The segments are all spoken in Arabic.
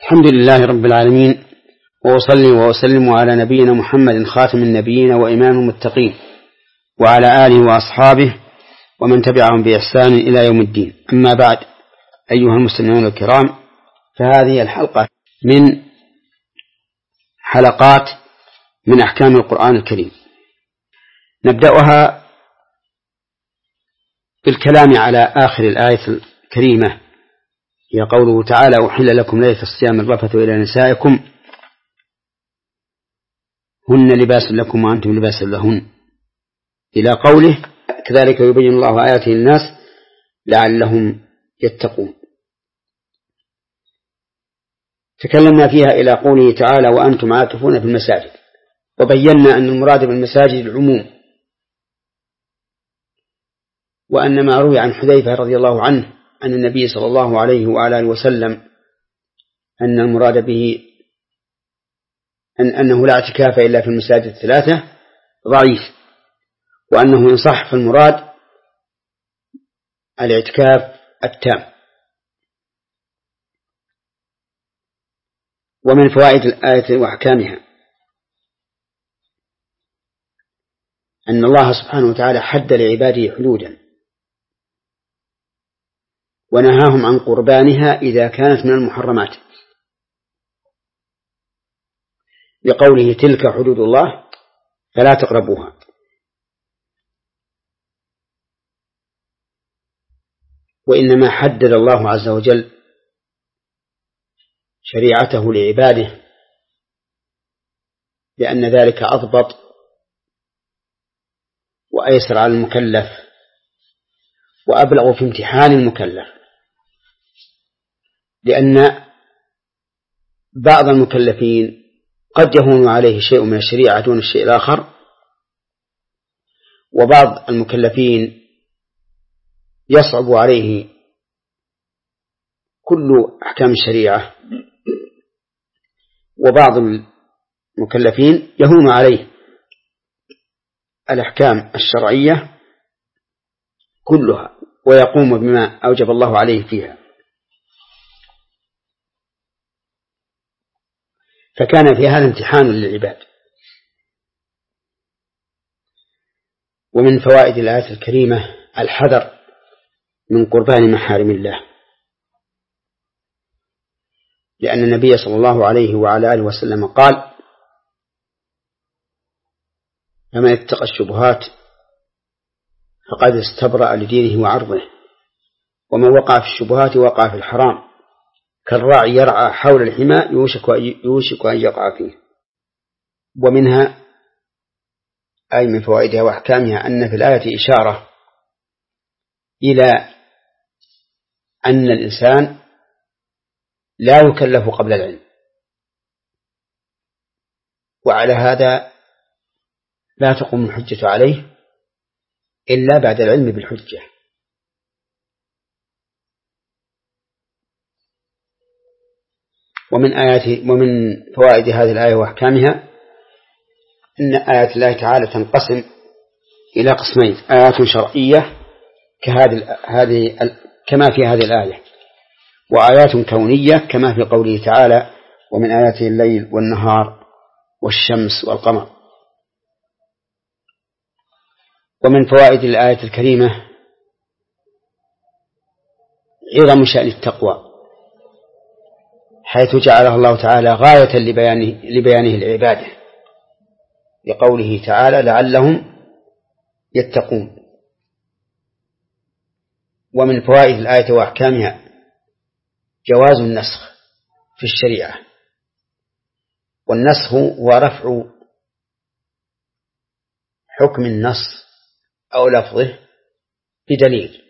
الحمد لله رب العالمين، وأصلي وأسلم على نبينا محمد خاتم النبيين وإمام المتقين، وعلى آله وأصحابه ومن تبعهم بإحسان إلى يوم الدين. أما بعد، أيها المستمعون الكرام، فهذه الحلقة من حلقات من أحكام القرآن الكريم. نبدأها بالكلام على آخر الآية الكريمة، هي قوله تعالى: أحل لكم ليلة الصيام الرفث إلى نسائكم هن لباس لكم وأنتم لباس لهن، إلى قوله: كذلك يبين الله آياته للناس لعلهم يتقون. تكلمنا فيها إلى قوله تعالى: وأنتم عاكفون في المساجد، وبينا أن المراد بالمساجد العموم، وأن ما روي عن حذيفة رضي الله عنه أن النبي صلى الله عليه وعلى آله وسلم أن المراد به أنه لا اعتكاف إلا في المساجد الثلاثة ضعيف، وأنه إن صح فالمراد الاعتكاف التام. ومن فوائد الآية وأحكامها أن الله سبحانه وتعالى حد لعباده حدودا ونهاهم عن قربانها إذا كانت من المحرمات، بقوله: تلك حدود الله فلا تقربوها. وإنما حدد الله عز وجل شريعته لعباده لأن ذلك أضبط وأيسر على المكلف وأبلغ في امتحان المكلف، لأن بعض المكلفين قد يهون عليه شيء من الشريعة دون الشيء الآخر، وبعض المكلفين يصعب عليه كل أحكام الشريعة، وبعض المكلفين يهون عليه الأحكام الشرعية كلها ويقوم بما أوجب الله عليه فيها. فكان في هذا امتحان للعباد. ومن فوائد الآية الكريمة الحذر من قربان محارم الله، لأن النبي صلى الله عليه وعلى آله وسلم قال: فمن اتقى الشبهات فقد استبرأ لدينه وعرضه، ومن وقع في الشبهات وقع في الحرام، كالراعي يرعى حول الحمى يوشك أن يقع فيه. ومنها أي من فوائدها وأحكامها أن في الآية إشارة إلى أن الإنسان لا يكلف قبل العلم، وعلى هذا لا تقوم الحجة عليه إلا بعد العلم بالحجة. ومن فوائد هذه الآية وأحكامها أن آيات الله تعالى تنقسم إلى قسمين: آيات شرعية كما في هذه الآية، وآيات كونية كما في قوله تعالى: ومن آياته الليل والنهار والشمس والقمر. ومن فوائد الآية الكريمة عظم شأن التقوى، حيث جعلها الله تعالى غاية لبيانه العبادة، لقوله تعالى: لعلهم يتقون. ومن فوائد الآية وأحكامها جواز النسخ في الشريعة، والنسخ هو رفع حكم النص أو لفظه بدليل.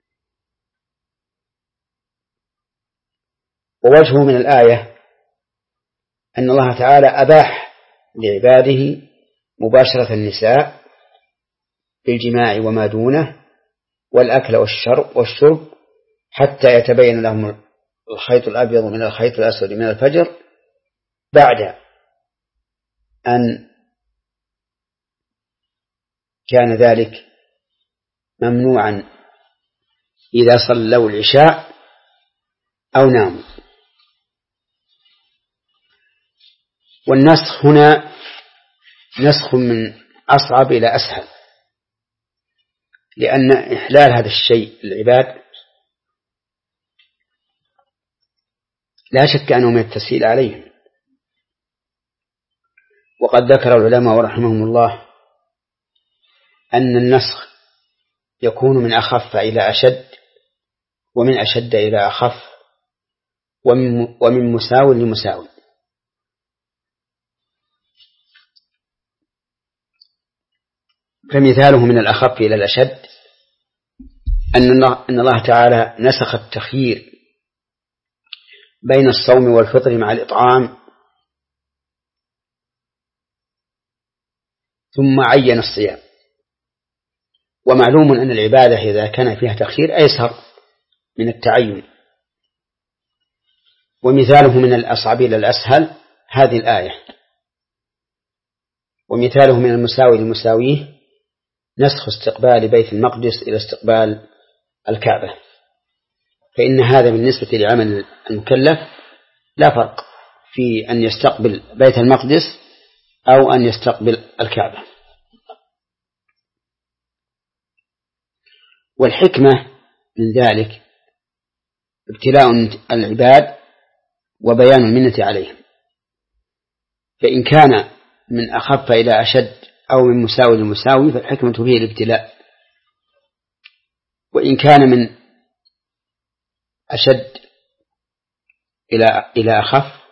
ووجهه من الآية أن الله تعالى أباح لعباده مباشرة النساء بالجماع وما دونه والأكل والشرب حتى يتبين لهم الخيط الأبيض من الخيط الأسود من الفجر، بعد أن كان ذلك ممنوعا إذا صلوا العشاء أو ناموا. والنسخ هنا نسخ من أصعب إلى أسهل، لأن إحلال هذا الشيء للعباد لا شك أنه من التسهيل عليهم. وقد ذكر العلماء رحمهم الله أن النسخ يكون من أخف إلى أشد، ومن أشد إلى أخف، ومن مساو لمساو. فمثاله من الأخف إلى الأشد أن الله تعالى نسخ التخيير بين الصوم والفطر مع الإطعام، ثم عين الصيام. ومعلوم أن العبادة إذا كان فيها تخيير أيسر من التعين. ومثاله من الأصعب إلى الأسهل هذه الآية. ومثاله من المساوي لمساويه نسخ استقبال بيت المقدس إلى استقبال الكعبة، فإن هذا بالنسبة لعمل المكلف لا فرق في أن يستقبل بيت المقدس أو أن يستقبل الكعبة. والحكمة من ذلك ابتلاء العباد وبيان المنة عليهم، فإن كان من أخف إلى أشد أو من مساوي لمساوي فالحكمة فيه الابتلاء، وإن كان من أشد إلى أخف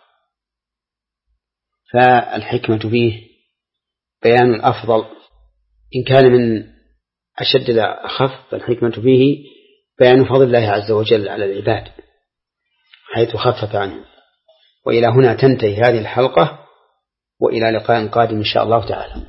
فالحكمة فيه بيان الأفضل. إن كان من أشد إلى أخف فالحكمة فيه بيان فضل الله عز وجل على العباد حيث خفف عنهم. وإلى هنا تنتهي هذه الحلقة، وإلى لقاء قادم إن شاء الله تعالى.